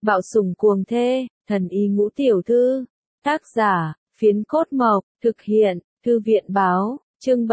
Bạo sủng cuồng thê, thần y ngũ tiểu thư. Tác giả, Phiến Cốt Mộc, thực hiện, Thư viện báo, chương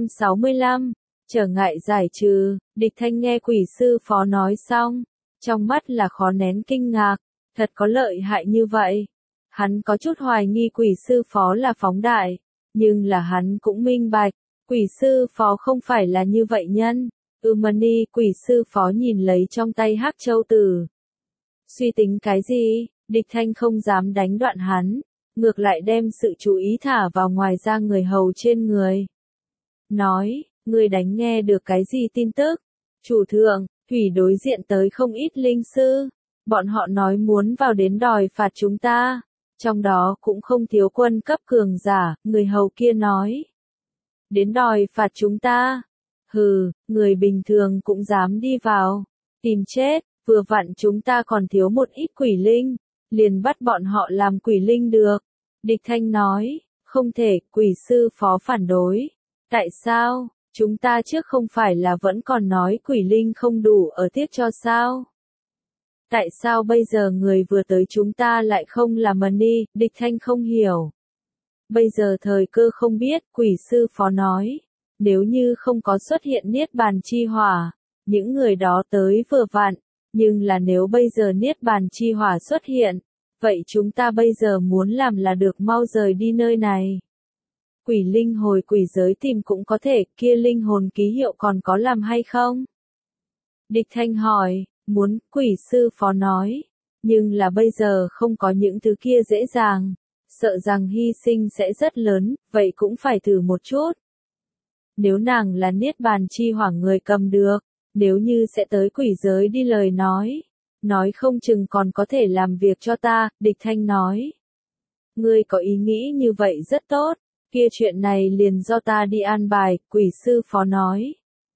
765. Trở ngại giải trừ, Địch Thanh nghe quỷ sư phó nói xong, trong mắt là khó nén kinh ngạc, thật có lợi hại như vậy. Hắn có chút hoài nghi quỷ sư phó là phóng đại, nhưng là hắn cũng minh bạch, quỷ sư phó không phải là như vậy nhân. Mani, quỷ sư phó nhìn lấy trong tay Hắc Châu Tử. Suy tính cái gì? Địch Thanh không dám đánh đoạn hắn, ngược lại đem sự chú ý thả vào ngoài ra người hầu trên người. Nói, ngươi đánh nghe được cái gì tin tức? Chủ thượng, thủy đối diện tới không ít linh sư, bọn họ nói muốn vào đến đòi phạt chúng ta, trong đó cũng không thiếu quân cấp cường giả, người hầu kia nói. Đến đòi phạt chúng ta? Hừ, người bình thường cũng dám đi vào, tìm chết, vừa vặn chúng ta còn thiếu một ít quỷ linh, liền bắt bọn họ làm quỷ linh được. Địch Thanh nói, không thể, quỷ sư phó phản đối. Tại sao, chúng ta trước không phải là vẫn còn nói quỷ linh không đủ ở tiếp cho sao? Tại sao bây giờ người vừa tới chúng ta lại không làm Mani? Địch Thanh không hiểu. Bây giờ thời cơ không biết, quỷ sư phó nói. Nếu như không có xuất hiện Niết Bàn Chi Hỏa, những người đó tới vừa vặn, nhưng là nếu bây giờ Niết Bàn Chi Hỏa xuất hiện, vậy chúng ta bây giờ muốn làm là được mau rời đi nơi này. Quỷ linh hồi quỷ giới tìm cũng có thể, kia linh hồn ký hiệu còn có làm hay không? Địch Thanh hỏi, muốn, quỷ sư phó nói, nhưng là bây giờ không có những thứ kia dễ dàng, sợ rằng hy sinh sẽ rất lớn, vậy cũng phải thử một chút. Nếu nàng là Niết Bàn Chi Hỏa người cầm được, nếu như sẽ tới quỷ giới đi lời nói không chừng còn có thể làm việc cho ta, Địch Thanh nói. Ngươi có ý nghĩ như vậy rất tốt, kia chuyện này liền do ta đi an bài, quỷ sư phó nói.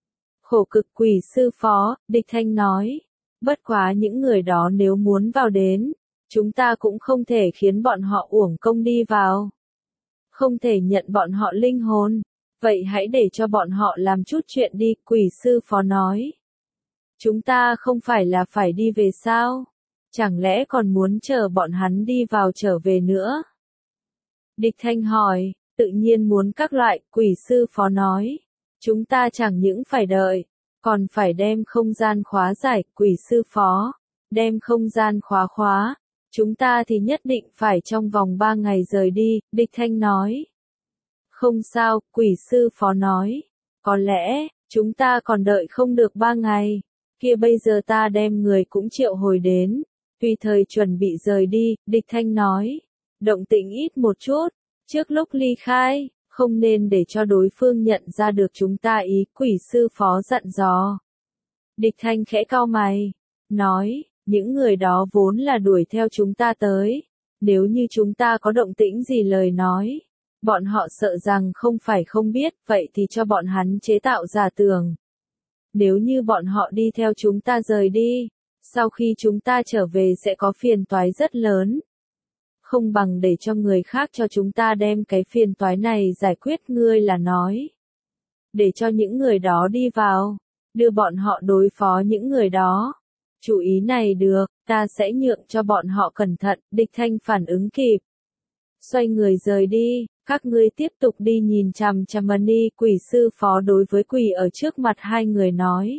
Khổ cực quỷ sư phó, Địch Thanh nói. Bất quá những người đó nếu muốn vào đến, chúng ta cũng không thể khiến bọn họ uổng công đi vào. Không thể nhận bọn họ linh hồn. Vậy hãy để cho bọn họ làm chút chuyện đi, quỷ sư phó nói. Chúng ta không phải là phải đi về sao? Chẳng lẽ còn muốn chờ bọn hắn đi vào trở về nữa? Địch Thanh hỏi, tự nhiên muốn các loại, quỷ sư phó nói. Chúng ta chẳng những phải đợi, còn phải đem không gian khóa giải, quỷ sư phó. Đem không gian khóa. Chúng ta thì nhất định phải trong vòng 3 ngày rời đi, Địch Thanh nói. Không sao, quỷ sư phó nói. Có lẽ, chúng ta còn đợi không được 3 ngày. Kia bây giờ ta đem người cũng triệu hồi đến. Tùy thời chuẩn bị rời đi, Địch Thanh nói. Động tĩnh ít một chút. Trước lúc ly khai, không nên để cho đối phương nhận ra được chúng ta ý, quỷ sư phó dặn dò. Địch Thanh khẽ cau mày. Nói, những người đó vốn là đuổi theo chúng ta tới. Nếu như chúng ta có động tĩnh gì lời nói. Bọn họ sợ rằng không phải không biết, vậy thì cho bọn hắn chế tạo giả tưởng. Nếu như bọn họ đi theo chúng ta rời đi, sau khi chúng ta trở về sẽ có phiền toái rất lớn. Không bằng để cho người khác cho chúng ta đem cái phiền toái này giải quyết, ngươi là nói. Để cho những người đó đi vào, đưa bọn họ đối phó những người đó. Chủ ý này được, ta sẽ nhượng cho bọn họ cẩn thận, Địch Thanh phản ứng kịp. Xoay người rời đi. Các ngươi tiếp tục đi nhìn chằm chằm Mani, quỷ sư phó đối với quỷ ở trước mặt hai người nói.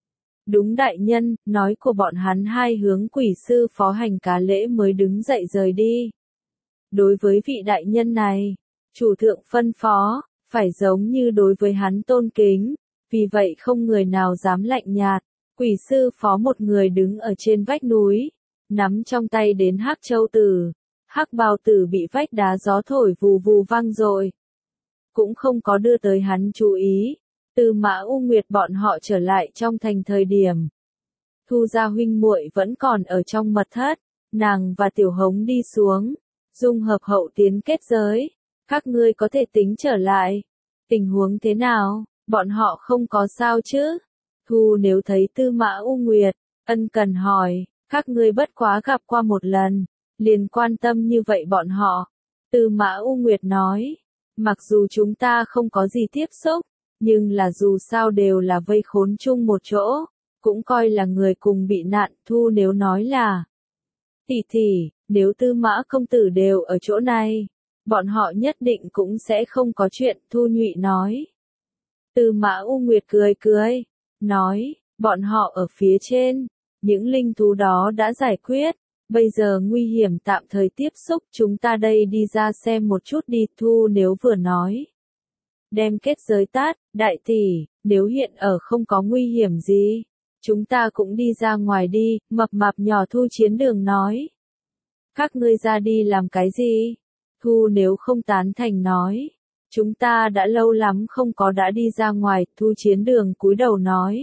Đúng đại nhân, nói của bọn hắn hai hướng quỷ sư phó hành cá lễ mới đứng dậy rời đi. Đối với vị đại nhân này, chủ thượng phân phó, phải giống như đối với hắn tôn kính, vì vậy không người nào dám lạnh nhạt. Quỷ sư phó một người đứng ở trên vách núi, nắm trong tay đến Hắc Châu Tử. Hắc bào tử bị vách đá gió thổi vù vù vang rồi. Cũng không có đưa tới hắn chú ý. Từ Mã U Nguyệt bọn họ trở lại trong thành thời điểm. Thu gia huynh muội vẫn còn ở trong mật thất. Nàng và Tiểu Hống đi xuống. Dung hợp hậu tiến kết giới. Các ngươi có thể tính trở lại. Tình huống thế nào? Bọn họ không có sao chứ? Thu nếu thấy Tư Mã U Nguyệt, ân cần hỏi. Các ngươi bất quá gặp qua một lần. Liền quan tâm như vậy bọn họ. Tư Mã U Nguyệt nói, mặc dù chúng ta không có gì tiếp xúc, nhưng là dù sao đều là vây khốn chung một chỗ, cũng coi là người cùng bị nạn. Thu nếu nói là, Tỷ, nếu Tư Mã công tử đều ở chỗ này, bọn họ nhất định cũng sẽ không có chuyện, Thu Nhụy nói. Tư Mã U Nguyệt cười, nói, bọn họ ở phía trên, những linh thú đó đã giải quyết, bây giờ nguy hiểm tạm thời tiếp xúc, chúng ta đây đi ra xem một chút đi, Thu Nếu vừa nói. Đem kết giới tát, đại tỷ, nếu hiện ở không có nguy hiểm gì, chúng ta cũng đi ra ngoài đi, mập mạp nhỏ Thu Chiến Đường nói. Các ngươi ra đi làm cái gì? Thu Nếu không tán thành nói. Chúng ta đã lâu lắm không có đã đi ra ngoài, Thu Chiến Đường cúi đầu nói.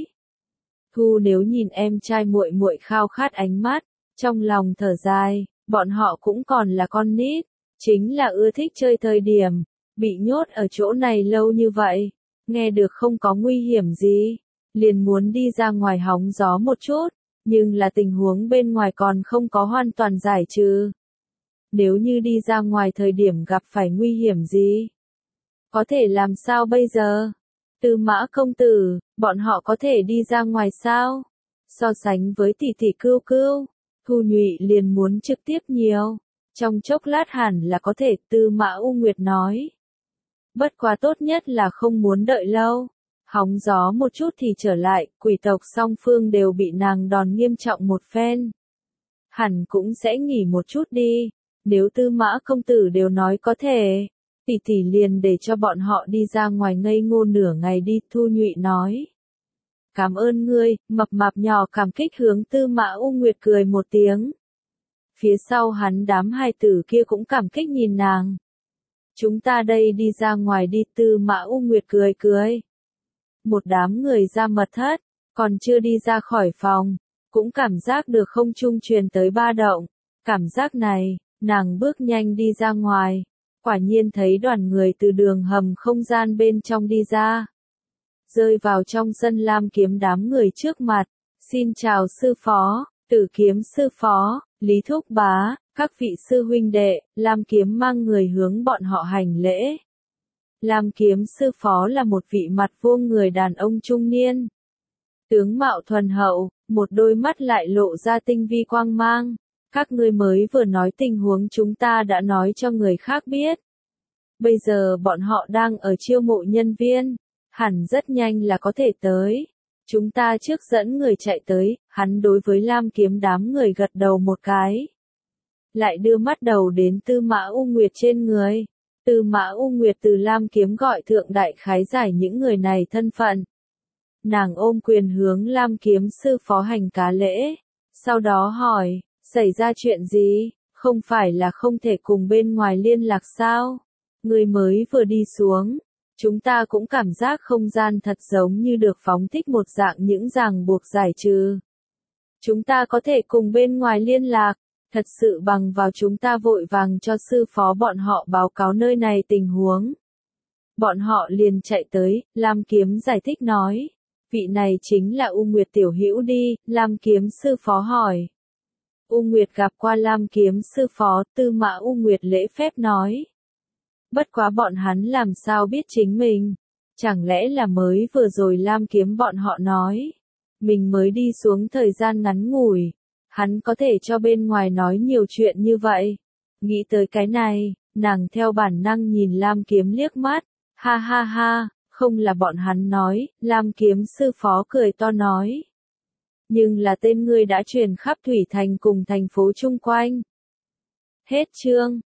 Thu Nếu nhìn em trai muội muội khao khát ánh mắt, trong lòng thở dài, bọn họ cũng còn là con nít, chính là ưa thích chơi thời điểm, bị nhốt ở chỗ này lâu như vậy, nghe được không có nguy hiểm gì, liền muốn đi ra ngoài hóng gió một chút, nhưng là tình huống bên ngoài còn không có hoàn toàn giải trừ. Nếu như đi ra ngoài thời điểm gặp phải nguy hiểm gì, có thể làm sao bây giờ? Tư Mã công tử, bọn họ có thể đi ra ngoài sao? So sánh với tỷ Cưu, Thu Nhụy liền muốn trực tiếp nhiều. Trong chốc lát hẳn là có thể, Tư Mã U Nguyệt nói. Bất quá tốt nhất là không muốn đợi lâu. Hóng gió một chút thì trở lại, quỷ tộc song phương đều bị nàng đòn nghiêm trọng một phen. Hẳn cũng sẽ nghỉ một chút đi. Nếu Tư Mã công tử đều nói có thể, tỷ liền để cho bọn họ đi ra ngoài ngây ngô nửa ngày đi, Thu Nhụy nói. Cảm ơn ngươi, mập mạp nhỏ cảm kích hướng Tư Mã U Nguyệt cười một tiếng. Phía sau hắn đám hài tử kia cũng cảm kích nhìn nàng. Chúng ta đây đi ra ngoài đi, Tư Mã U Nguyệt cười. Một đám người ra mật thất, còn chưa đi ra khỏi phòng, cũng cảm giác được không trung truyền tới ba động. Cảm giác này, nàng bước nhanh đi ra ngoài, quả nhiên thấy đoàn người từ đường hầm không gian bên trong đi ra. Rơi vào trong sân Lam Kiếm đám người trước mặt, xin chào sư phó, Tử Kiếm sư phó, Lý Thúc bá, các vị sư huynh đệ, Lam Kiếm mang người hướng bọn họ hành lễ. Lam Kiếm sư phó là một vị mặt vuông người đàn ông trung niên. Tướng mạo thuần hậu, một đôi mắt lại lộ ra tinh vi quang mang. Các ngươi mới vừa nói tình huống chúng ta đã nói cho người khác biết. Bây giờ bọn họ đang ở chiêu mộ nhân viên, hẳn rất nhanh là có thể tới. Chúng ta trước dẫn người chạy tới, hắn đối với Lam Kiếm đám người gật đầu một cái. Lại đưa mắt đầu đến Tư Mã U Nguyệt trên người. Tư Mã U Nguyệt từ Lam Kiếm gọi thượng đại khái giải những người này thân phận. Nàng ôm quyền hướng Lam Kiếm sư phó hành cá lễ. Sau đó hỏi, xảy ra chuyện gì, không phải là không thể cùng bên ngoài liên lạc sao? Người mới vừa đi xuống. Chúng ta cũng cảm giác không gian thật giống như được phóng thích một dạng những ràng buộc giải trừ. Chúng ta có thể cùng bên ngoài liên lạc, thật sự bằng vào chúng ta vội vàng cho sư phó bọn họ báo cáo nơi này tình huống. Bọn họ liền chạy tới, Lam Kiếm giải thích nói. Vị này chính là U Nguyệt tiểu hữu đi, Lam Kiếm sư phó hỏi. U Nguyệt gặp qua Lam Kiếm sư phó, Tư Mã U Nguyệt lễ phép nói. Bất quá bọn hắn làm sao biết chính mình? Chẳng lẽ là mới vừa rồi Lam Kiếm bọn họ nói. Mình mới đi xuống thời gian ngắn ngủi. Hắn có thể cho bên ngoài nói nhiều chuyện như vậy. Nghĩ tới cái này, nàng theo bản năng nhìn Lam Kiếm liếc mắt. Ha, không là bọn hắn nói, Lam Kiếm sư phó cười to nói. Nhưng là tên ngươi đã truyền khắp Thủy Thành cùng thành phố chung quanh. Hết chương.